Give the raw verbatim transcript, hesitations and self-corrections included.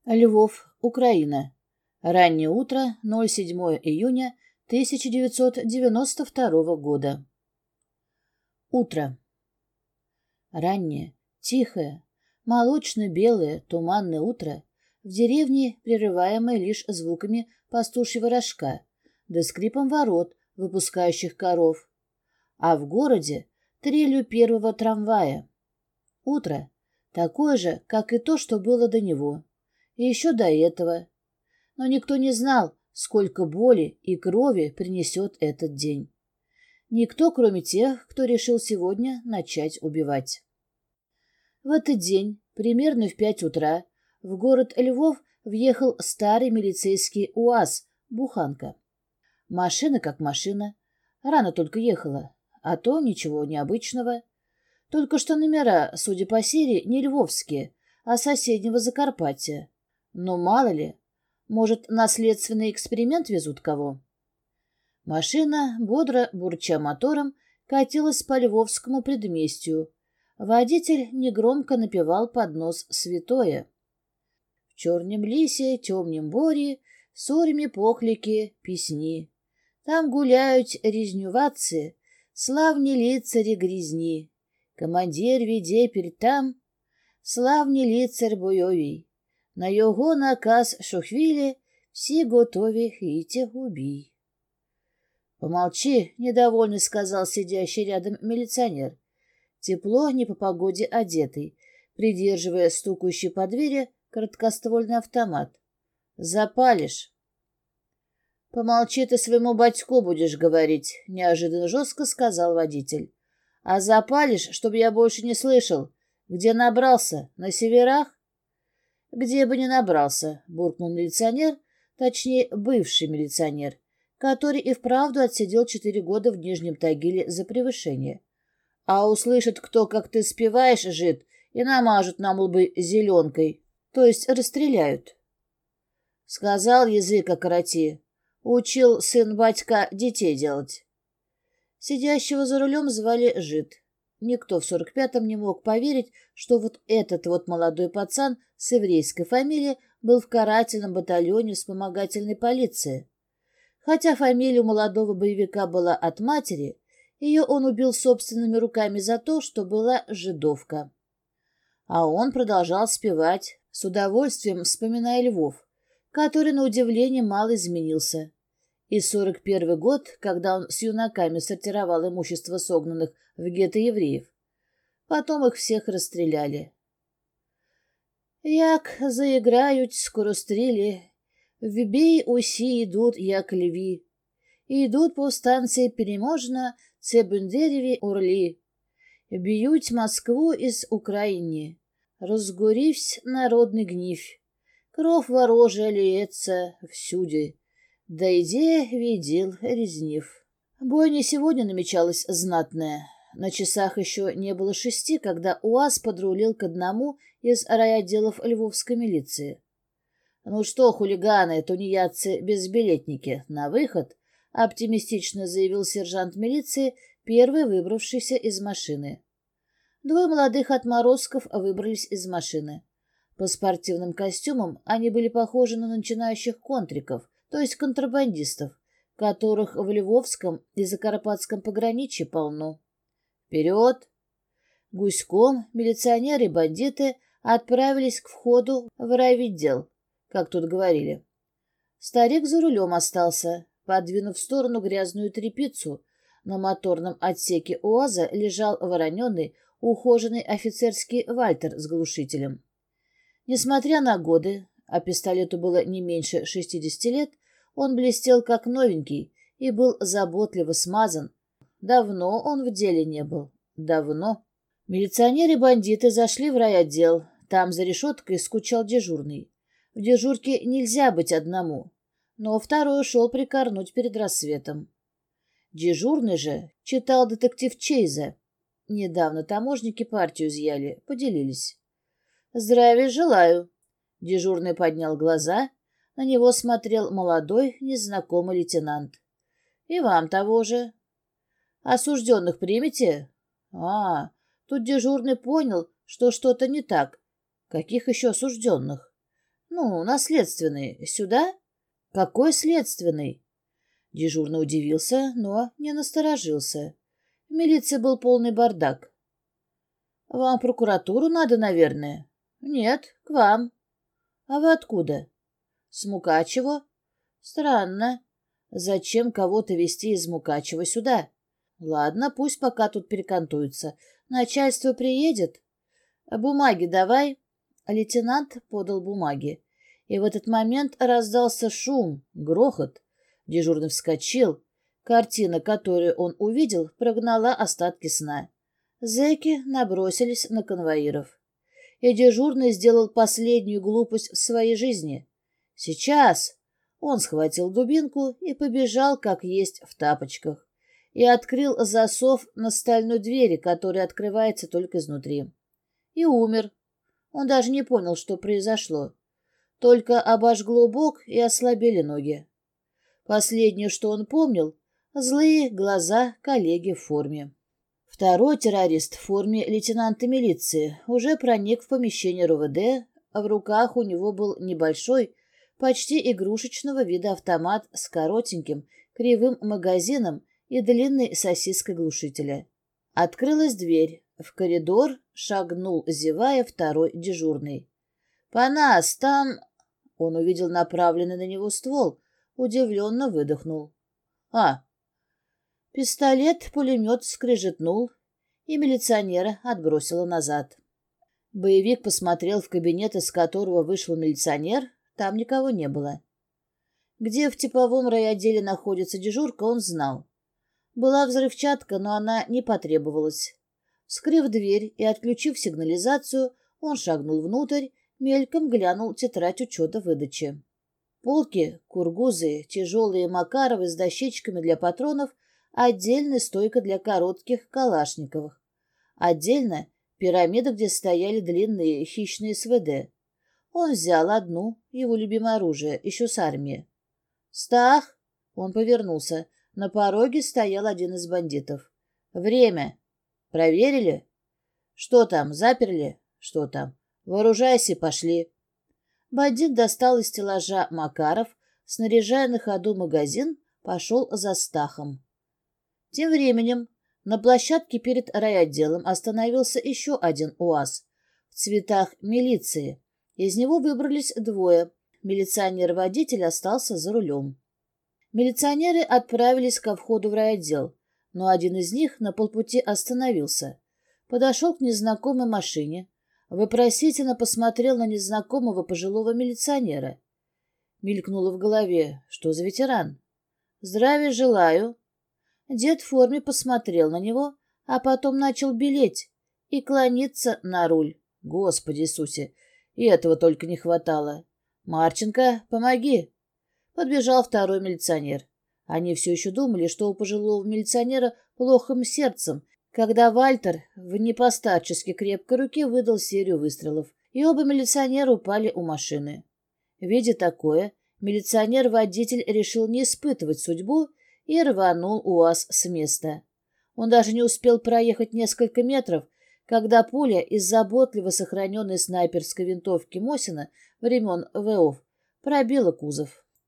Львов, Украина. Раннее утро, седьмого июня тысяча девятьсот девяносто второго года. Утро. Раннее, тихое, молочно-белое, туманное утро в деревне, прерываемое лишь звуками пастушьего рожка да скрипом ворот, выпускающих коров, а в городе трелью первого трамвая. Утро такое же, как и то, что было до него, и еще до этого. Но никто не знал, сколько боли и крови принесет этот день. Никто, кроме тех, кто решил сегодня начать убивать. В этот день, примерно в пять утра, в город Львов въехал старый милицейский УАЗ «Буханка». Машина как машина, рано только ехала, а то ничего необычного. Только что номера, судя по серии, не львовские, а соседнего Закарпатья. Но мало ли, может, наследственный эксперимент везут кого? Машина, бодро бурча мотором, катилась по львовскому предместью. Водитель негромко напевал под нос святое. В чернем лисе, темнем боре, сорьми похлики, песни. Там гуляют резнювацы, славні лицарі грізні. Командир відєпір там, славні лицар бойовий. На його наказ шохвілі, всі готові йти убій. «Помолчи», — недовольно сказал сидящий рядом милиционер. Тепло, не по погоде одетый, придерживая стукающий по двери короткоствольный автомат. «Запалишь». «Помолчи, ты своему батьку будешь говорить», — неожиданно жестко сказал водитель. «А запалишь, чтобы я больше не слышал. Где набрался? На северах?» «Где бы ни набрался», — буркнул милиционер, точнее, бывший милиционер, который и вправду отсидел четыре года в Нижнем Тагиле за превышение. «А услышит кто, как ты спеваешь, жид, и намажут нам лбы зеленкой, то есть расстреляют». Сказал язык окороти. Учил сын батька детей делать. Сидящего за рулем звали Жид. Никто в сорок пятом не мог поверить, что вот этот вот молодой пацан с еврейской фамилией был в карательном батальоне вспомогательной полиции. Хотя фамилия у молодого боевика была от матери, ее он убил собственными руками за то, что была жидовка. А он продолжал спевать, с удовольствием вспоминая Львов, который, на удивление, мало изменился. И сорок первый год, когда он с юнаками сортировал имущество согнанных в гетто евреев. Потом их всех расстреляли. «Як заиграют скорострели, в бій усі йдуть, як льві. Йдуть повстанці переможно, це бендереві орлі. Б'ють Москву із України. Розгорівсь народний гнів. Кров ворожая льется всюди. Дойде видел резнив». Бойня сегодня намечалась знатная. На часах еще не было шести, когда УАЗ подрулил к одному из райотделов львовской милиции. «Ну что, хулиганы, тунеядцы-безбилетники, на выход!» — оптимистично заявил сержант милиции, первый выбравшийся из машины. Двое молодых отморозков выбрались из машины. По спортивным костюмам они были похожи на начинающих контриков, то есть контрабандистов, которых в Львовском и Закарпатском пограничье полно. «Вперед!» Гуськом милиционеры и бандиты отправились к входу в райвіддел, как тут говорили. Старик за рулем остался, подвинув в сторону грязную тряпицу. На моторном отсеке УАЗа лежал вороненый, ухоженный офицерский вальтер с глушителем. Несмотря на годы, а пистолету было не меньше шестидесяти лет, он блестел как новенький и был заботливо смазан. Давно он в деле не был. Давно. Милиционеры-бандиты зашли в райотдел. Там за решеткой скучал дежурный. В дежурке нельзя быть одному, но второй ушел прикорнуть перед рассветом. Дежурный же читал детектив Чейза. Недавно таможники партию изъяли, поделились. «Здравия желаю!» Дежурный поднял глаза. На него смотрел молодой, незнакомый лейтенант. «И вам того же». «Осужденных примете?» «А, тут дежурный понял, что что-то не так. Каких еще осужденных?» Ну, наследственный. Сюда? Какой следственный? Дежурный удивился, но не насторожился. В милиции был полный бардак. Вам в прокуратуру надо, наверное? Нет, к вам. А вы откуда? С Мукачево. Странно. Зачем кого-то везти из Мукачева сюда? Ладно, пусть пока тут перекантуется. Начальство приедет. Бумаги давай. Лейтенант подал бумаги. И в этот момент раздался шум, грохот. Дежурный вскочил. Картина, которую он увидел, прогнала остатки сна. Зэки набросились на конвоиров. И дежурный сделал последнюю глупость в своей жизни. Сейчас он схватил дубинку и побежал, как есть, в тапочках. И открыл засов на стальной двери, которая открывается только изнутри. И умер. Он даже не понял, что произошло. Только обожгло бок и ослабели ноги. Последнее, что он помнил, злые глаза коллеги в форме. Второй террорист в форме лейтенанта милиции уже проник в помещение РОВД, а в руках у него был небольшой, почти игрушечного вида автомат с коротеньким, кривым магазином и длинной сосиской глушителя. Открылась дверь. В коридор шагнул, зевая, второй дежурный. «Панас, там...» Он увидел направленный на него ствол, удивленно выдохнул. «А!» Пистолет-пулемет скрежетнул, и милиционера отбросило назад. Боевик посмотрел в кабинет, из которого вышел милиционер, там никого не было. Где в типовом райотделе находится дежурка, он знал. Была взрывчатка, но она не потребовалась. Вскрыв дверь и отключив сигнализацию, он шагнул внутрь, мельком глянул тетрадь учета выдачи. Полки, кургузы, тяжелые Макаровы с дощечками для патронов, отдельно стойка для коротких калашниковых. Отдельно пирамида, где стояли длинные хищные СВД. Он взял одну, его любимое оружие, еще с армии. «Стах!» Он повернулся. На пороге стоял один из бандитов. «Время. Проверили?» «Что там, заперли?» «Что там? Вооружайся, пошли». Бандит достал из стеллажа Макаров, снаряжая на ходу магазин, пошел за Стахом. Тем временем на площадке перед райотделом остановился еще один УАЗ в цветах милиции. Из него выбрались двое. Милиционер-водитель остался за рулем. Милиционеры отправились ко входу в райотдел, но один из них на полпути остановился. Подошел к незнакомой машине, вопросительно посмотрел на незнакомого пожилого милиционера. Мелькнуло в голове, что за ветеран. «Здравия желаю». Дед в форме посмотрел на него, а потом начал белеть и клониться на руль. Господи Иисусе, и этого только не хватало. «Марченко, помоги!» Подбежал второй милиционер. Они все еще думали, что у пожилого милиционера плохим сердцем, когда Вальтер в непостарчески крепкой руке выдал серию выстрелов, и оба милиционера упали у машины. Видя такое, милиционер-водитель решил не испытывать судьбу и рванул УАЗ с места. Он даже не успел проехать несколько метров, когда пуля из заботливо сохраненной снайперской винтовки Мосина времен ВОВ пробила кузов.